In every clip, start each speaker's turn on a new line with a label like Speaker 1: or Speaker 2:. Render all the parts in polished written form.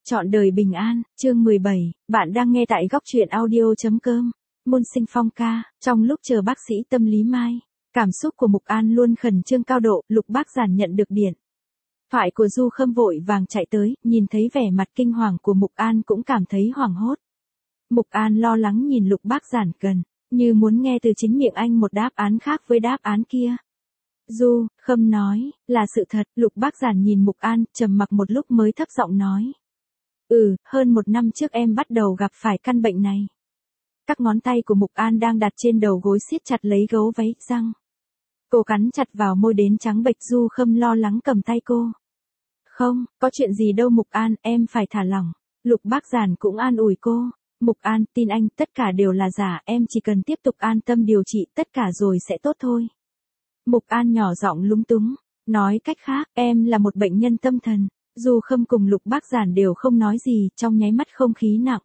Speaker 1: Chọn đời bình an, chương 17, bạn đang nghe tại góc truyện audio.com. Môn sinh phong ca, trong lúc chờ bác sĩ tâm lý Mai, cảm xúc của Mục An luôn khẩn trương cao độ, Lục Bác Giản nhận được điện thoại của Du Khâm vội vàng chạy tới, nhìn thấy vẻ mặt kinh hoàng của Mục An cũng cảm thấy hoảng hốt. Mục An lo lắng nhìn Lục Bác Giản gần, như muốn nghe từ chính miệng anh một đáp án khác với đáp án kia. Du Khâm nói, là sự thật. Lục Bác Giản nhìn Mục An, trầm mặc một lúc mới thấp giọng nói. Hơn 1 năm trước em bắt đầu gặp phải căn bệnh này. Các ngón tay của Mục An đang đặt trên đầu gối siết chặt lấy gấu váy răng. Cô cắn chặt vào môi đến trắng bệch. Du Khâm lo lắng cầm tay cô. Không, có chuyện gì đâu Mục An, em phải thả lỏng. Lục Bác Giản cũng an ủi cô. Mục An, tin anh, tất cả đều là giả, em chỉ cần tiếp tục an tâm điều trị, tất cả rồi sẽ tốt thôi. Mục An nhỏ giọng lúng túng, nói cách khác, em là một bệnh nhân tâm thần. Du Khâm cùng Lục Bác Giản đều không nói gì, trong nháy mắt không khí nặng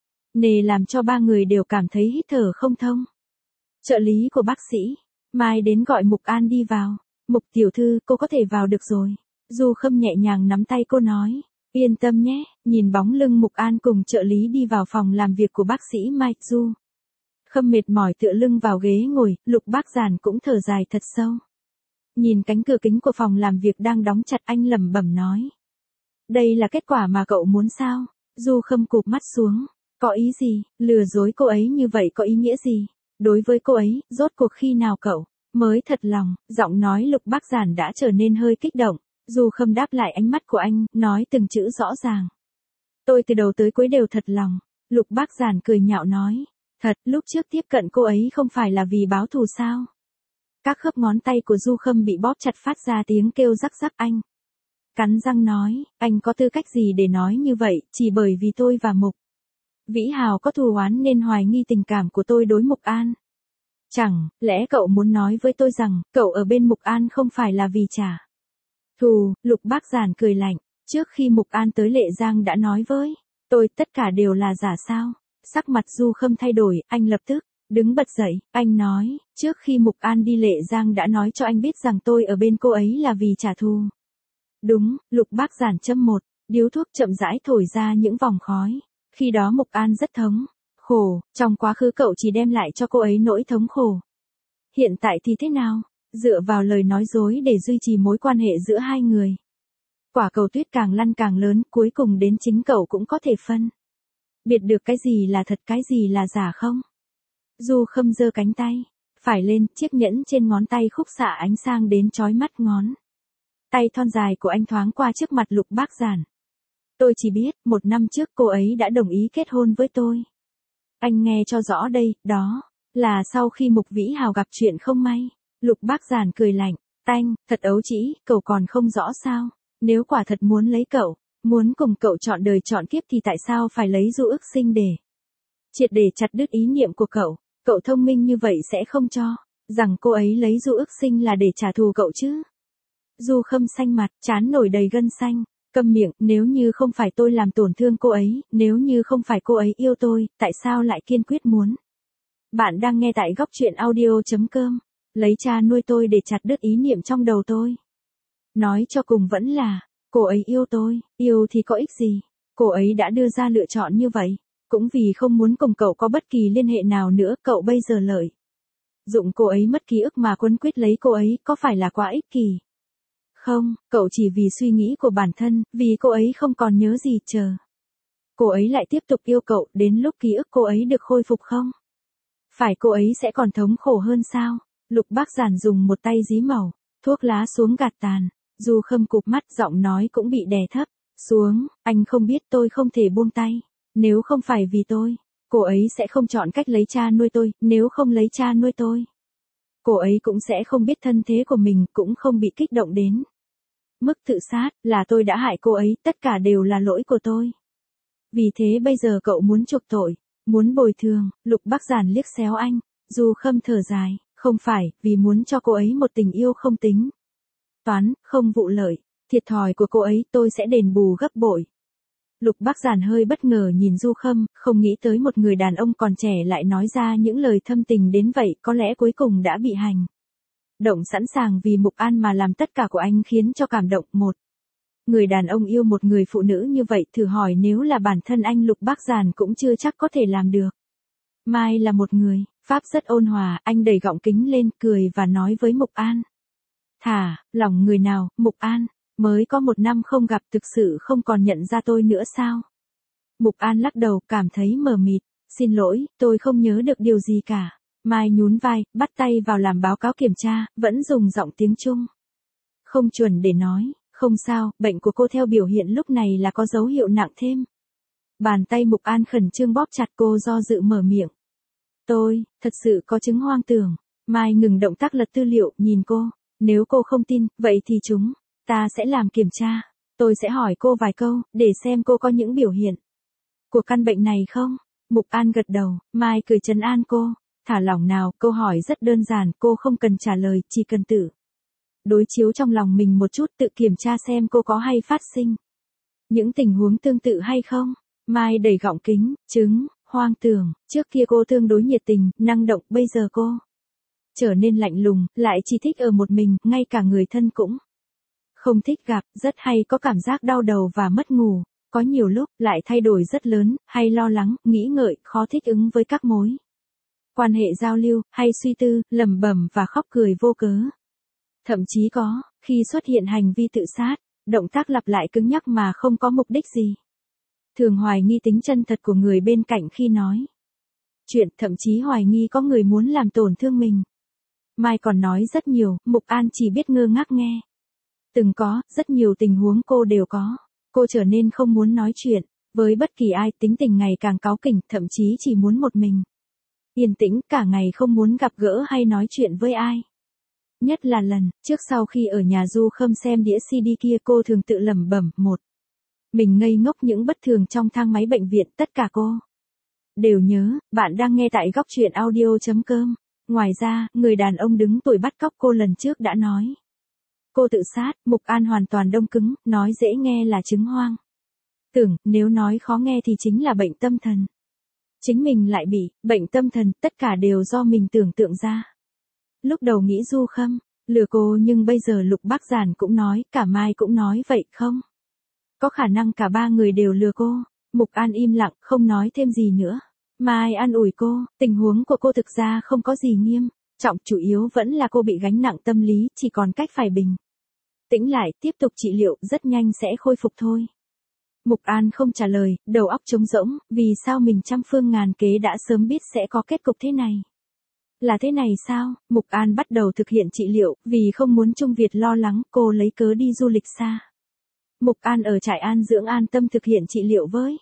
Speaker 1: nề làm cho ba người đều cảm thấy hít thở không thông. Trợ lý của bác sĩ Mai đến gọi Mục An đi vào. Mục tiểu thư, cô có thể vào được rồi. Du Khâm nhẹ nhàng nắm tay cô nói, yên tâm nhé. Nhìn bóng lưng Mục An cùng trợ lý đi vào phòng làm việc của bác sĩ Mai, Du Khâm mệt mỏi tựa lưng vào ghế ngồi, Lục Bác Giản cũng thở dài thật sâu. Nhìn cánh cửa kính của phòng làm việc đang đóng chặt, anh lẩm bẩm nói. Đây là kết quả mà cậu muốn sao? Du Khâm cụp mắt xuống. Có ý gì? Lừa dối cô ấy như vậy có ý nghĩa gì? Đối với cô ấy, rốt cuộc khi nào cậu mới thật lòng? Giọng nói Lục Bác Giản đã trở nên hơi kích động. Du Khâm đáp lại ánh mắt của anh, nói từng chữ rõ ràng. Tôi từ đầu tới cuối đều thật lòng. Lục Bác Giản cười nhạo nói. Thật, lúc trước tiếp cận cô ấy không phải là vì báo thù sao? Các khớp ngón tay của Du Khâm bị bóp chặt phát ra tiếng kêu rắc rắc. Anh cắn răng nói, anh có tư cách gì để nói như vậy, chỉ bởi vì tôi và Mục Vĩ Hào có thù oán nên hoài nghi tình cảm của tôi đối Mục An. Chẳng lẽ cậu muốn nói với tôi rằng, cậu ở bên Mục An không phải là vì trả thù? Lục Bác Giản cười lạnh, trước khi Mục An tới Lệ Giang đã nói với tôi tất cả đều là giả sao? Sắc mặt Du Khâm thay đổi, anh lập tức đứng bật dậy, anh nói, trước khi Mục An đi Lệ Giang đã nói cho anh biết rằng tôi ở bên cô ấy là vì trả thù. Đúng. Lục Bác Giản châm một điếu thuốc chậm rãi thổi ra những vòng khói. Khi đó Mục An rất thống khổ, trong quá khứ cậu chỉ đem lại cho cô ấy nỗi thống khổ. Hiện tại thì thế nào? Dựa vào lời nói dối để duy trì mối quan hệ giữa hai người. Quả cầu tuyết càng lăn càng lớn, cuối cùng đến chính cậu cũng có thể phân biệt được cái gì là thật cái gì là giả không? Du Khâm giơ cánh tay phải lên, chiếc nhẫn trên ngón tay khúc xạ ánh sáng đến chói mắt. Ngón tay thon dài của anh thoáng qua trước mặt Lục Bác Giản. Tôi chỉ biết, 1 năm trước cô ấy đã đồng ý kết hôn với tôi. Anh nghe cho rõ đây, đó là sau khi Mục Vĩ Hào gặp chuyện không may. Lục Bác Giản cười lạnh, tanh, thật ấu trĩ, cậu còn không rõ sao? Nếu quả thật muốn lấy cậu, muốn cùng cậu chọn đời chọn kiếp thì tại sao phải lấy Du Ước Sinh để triệt để chặt đứt ý niệm của cậu? Cậu thông minh như vậy sẽ không cho rằng cô ấy lấy Du Ước Sinh là để trả thù cậu chứ? Du Khâm xanh mặt, trán nổi đầy gân xanh. Câm miệng, nếu như không phải tôi làm tổn thương cô ấy, nếu như không phải cô ấy yêu tôi, tại sao lại kiên quyết muốn? Bạn đang nghe tại góc truyện audio.com. Lấy cha nuôi tôi để chặt đứt ý niệm trong đầu tôi. Nói cho cùng vẫn là, cô ấy yêu tôi, yêu thì có ích gì? Cô ấy đã đưa ra lựa chọn như vậy, cũng vì không muốn cùng cậu có bất kỳ liên hệ nào nữa. Cậu bây giờ lợi dụng cô ấy mất ký ức mà quấn quýt lấy cô ấy, có phải là quá ích kỷ? Không, cậu chỉ vì suy nghĩ của bản thân, vì cô ấy không còn nhớ gì chờ cô ấy lại tiếp tục yêu cậu, đến lúc ký ức cô ấy được khôi phục không? Phải cô ấy sẽ còn thống khổ hơn sao? Lục Bác Giản dùng một tay dí mẩu thuốc lá xuống gạt tàn. Du Khâm cụp mắt, giọng nói cũng bị đè thấp xuống, anh không biết tôi không thể buông tay. Nếu không phải vì tôi, cô ấy sẽ không chọn cách lấy cha nuôi tôi, nếu không lấy cha nuôi tôi, cô ấy cũng sẽ không biết thân thế của mình, cũng không bị kích động đến mức tự sát. Là tôi đã hại cô ấy, tất cả đều là lỗi của tôi. Vì thế bây giờ cậu muốn chuộc tội, muốn bồi thường. Lục Bác Giản liếc xéo anh. Du Khâm thở dài, không phải, vì muốn cho cô ấy một tình yêu không tính toán, không vụ lợi. Thiệt thòi của cô ấy tôi sẽ đền bù gấp bội. Lục Bác Giản hơi bất ngờ nhìn Du Khâm, không nghĩ tới một người đàn ông còn trẻ lại nói ra những lời thâm tình đến vậy. Có lẽ cuối cùng đã bị hành động sẵn sàng vì Mục An mà làm tất cả của anh khiến cho cảm động. Người đàn ông yêu một người phụ nữ như vậy, thử hỏi nếu là bản thân anh Lục Bác Giản cũng chưa chắc có thể làm được. Mai là một người, Pháp rất ôn hòa, anh đẩy gọng kính lên, cười và nói với Mục An. Thả, lòng người nào, Mục An, mới có 1 năm không gặp thực sự không còn nhận ra tôi nữa sao? Mục An lắc đầu, cảm thấy mờ mịt. Xin lỗi, tôi không nhớ được điều gì cả. Mai nhún vai, bắt tay vào làm báo cáo kiểm tra, vẫn dùng giọng tiếng Trung. Không chuẩn để nói, không sao, bệnh của cô theo biểu hiện lúc này là có dấu hiệu nặng thêm. Bàn tay Mục An khẩn trương bóp chặt, cô do dự mở miệng. Tôi, thật sự có chứng hoang tưởng. Mai ngừng động tác lật tư liệu, nhìn cô. Nếu cô không tin, vậy thì ta sẽ làm kiểm tra. Tôi sẽ hỏi cô vài câu, để xem cô có những biểu hiện của căn bệnh này không? Mục An gật đầu, Mai cười trấn an cô. Thả lỏng nào, câu hỏi rất đơn giản, cô không cần trả lời, chỉ cần tự đối chiếu trong lòng mình một chút, tự kiểm tra xem cô có hay phát sinh những tình huống tương tự hay không. Mai đẩy gọng kính, chứng hoang tưởng, trước kia cô tương đối nhiệt tình, năng động, bây giờ cô trở nên lạnh lùng, lại chỉ thích ở một mình, ngay cả người thân cũng không thích gặp, rất hay có cảm giác đau đầu và mất ngủ, có nhiều lúc lại thay đổi rất lớn, hay lo lắng, nghĩ ngợi, khó thích ứng với các mối quan hệ giao lưu, hay suy tư, lẩm bẩm và khóc cười vô cớ. Thậm chí có khi xuất hiện hành vi tự sát, động tác lặp lại cứng nhắc mà không có mục đích gì. Thường hoài nghi tính chân thật của người bên cạnh khi nói chuyện, thậm chí hoài nghi có người muốn làm tổn thương mình. Mai còn nói rất nhiều, Mục An chỉ biết ngơ ngác nghe. Từng có, rất nhiều tình huống cô đều có. Cô trở nên không muốn nói chuyện với bất kỳ ai, tính tình ngày càng cáu kỉnh, thậm chí chỉ muốn một mình yên tĩnh, cả ngày không muốn gặp gỡ hay nói chuyện với ai. Nhất là lần trước sau khi ở nhà Du Khâm xem đĩa CD kia, cô thường tự lẩm bẩm một mình ngây ngốc những bất thường trong thang máy bệnh viện, tất cả cô đều nhớ. Bạn đang nghe tại góc truyện audio.com. Ngoài ra, người đàn ông đứng tuổi bắt cóc cô lần trước đã nói cô tự sát. Mục An hoàn toàn đông cứng, nói dễ nghe là chứng hoang tưởng, nếu nói khó nghe thì chính là bệnh tâm thần. Chính mình lại bị bệnh tâm thần, tất cả đều do mình tưởng tượng ra. Lúc đầu nghĩ Du Khâm lừa cô, nhưng bây giờ Lục Bác Giản cũng nói, cả Mai cũng nói vậy không? Có khả năng cả ba người đều lừa cô. Mục An im lặng, không nói thêm gì nữa. Mai an ủi cô, tình huống của cô thực ra không có gì nghiêm trọng, chủ yếu vẫn là cô bị gánh nặng tâm lý, chỉ còn cách phải bình tĩnh lại, tiếp tục trị liệu, rất nhanh sẽ khôi phục thôi. Mục An không trả lời, đầu óc trống rỗng, vì sao mình trăm phương ngàn kế đã sớm biết sẽ có kết cục thế này. Là thế này sao? Mục An bắt đầu thực hiện trị liệu, vì không muốn Trung Việt lo lắng, cô lấy cớ đi du lịch xa. Mục An ở trại an dưỡng an tâm thực hiện trị liệu với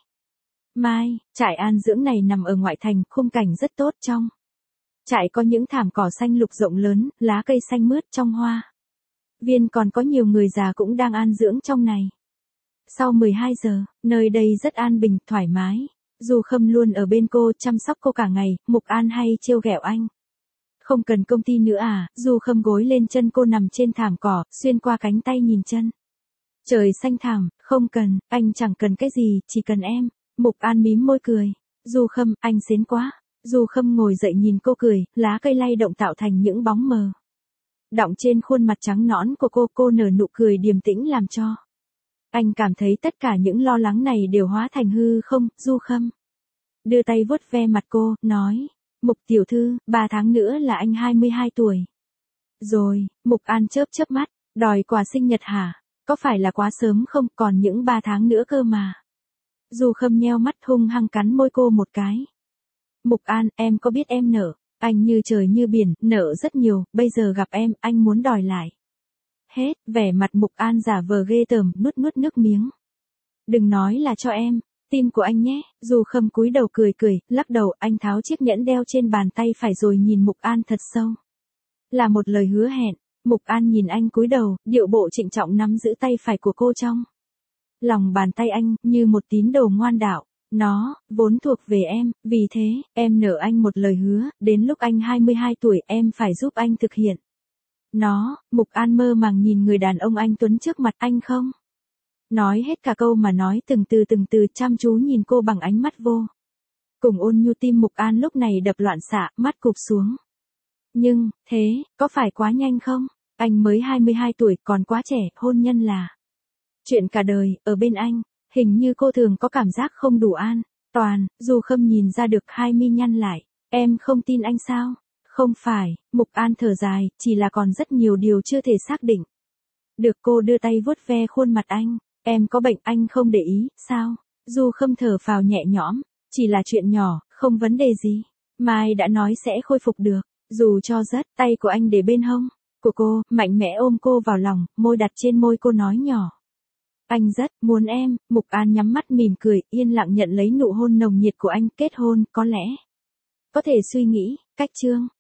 Speaker 1: Mai. Trại an dưỡng này nằm ở ngoại thành, khung cảnh rất tốt. Trong trại có những thảm cỏ xanh lục rộng lớn, lá cây xanh mướt, trong hoa viên còn có nhiều người già cũng đang an dưỡng trong này. Sau 12 giờ, nơi đây rất an bình, thoải mái. Du Khâm luôn ở bên cô, chăm sóc cô cả ngày. Mục An hay trêu ghẹo anh. Không cần công ty nữa à? Du Khâm gối lên chân cô, nằm trên thảm cỏ, xuyên qua cánh tay nhìn chân trời xanh thẳm. Không cần, anh chẳng cần cái gì, chỉ cần em. Mục An mím môi cười. Du Khâm, anh xến quá. Du Khâm ngồi dậy nhìn cô cười, lá cây lay động tạo thành những bóng mờ đọng trên khuôn mặt trắng nõn của cô nở nụ cười điềm tĩnh làm cho anh cảm thấy tất cả những lo lắng này đều hóa thành hư không. Du Khâm đưa tay vuốt ve mặt cô, nói, Mục tiểu thư, 3 tháng nữa là anh 22 tuổi. Rồi. Mục An chớp chớp mắt, đòi quà sinh nhật hả? Có phải là quá sớm không, còn những 3 tháng nữa cơ mà. Du Khâm nheo mắt hung hăng cắn môi cô một cái. Mục An, em có biết em nợ anh như trời như biển, nợ rất nhiều, bây giờ gặp em, anh muốn đòi lại hết. Vẻ mặt Mục An giả vờ ghê tởm, nuốt nước miếng. Đừng nói là cho em, tim của anh nhé. Du Khâm cúi đầu cười, lắc đầu, anh tháo chiếc nhẫn đeo trên bàn tay phải rồi nhìn Mục An thật sâu. Là một lời hứa hẹn. Mục An nhìn anh cúi đầu, điệu bộ trịnh trọng nắm giữ tay phải của cô trong lòng bàn tay anh, như một tín đồ ngoan đạo. Nó vốn thuộc về em, vì thế, em nợ anh một lời hứa, đến lúc anh 22 tuổi em phải giúp anh thực hiện nó. Mục An mơ màng nhìn người đàn ông anh tuấn trước mặt, anh không nói hết cả câu mà nói từng từ chăm chú nhìn cô bằng ánh mắt vô cùng ôn nhu. Tim Mục An lúc này đập loạn xạ, mắt cụp xuống. Nhưng, thế, có phải quá nhanh không? Anh mới 22 tuổi, còn quá trẻ, hôn nhân là Chuyện cả đời, ở bên anh, hình như cô thường có cảm giác không đủ an toàn, Du Khâm nhìn ra được, hai mi nhăn lại. Em không tin anh sao? Không phải, Mục An thở dài, chỉ là còn rất nhiều điều chưa thể xác định. Được, cô đưa tay vuốt ve khuôn mặt anh. Em có bệnh anh không để ý, sao? Du Khâm thở phào nhẹ nhõm. Chỉ là chuyện nhỏ, không vấn đề gì. Mai đã nói sẽ khôi phục được. Dù cho rất, tay của anh để bên hông của cô, mạnh mẽ ôm cô vào lòng, môi đặt trên môi cô nói nhỏ. Anh rất muốn em. Mục An nhắm mắt mỉm cười, yên lặng nhận lấy nụ hôn nồng nhiệt của anh. Kết hôn, có lẽ có thể suy nghĩ, cách chương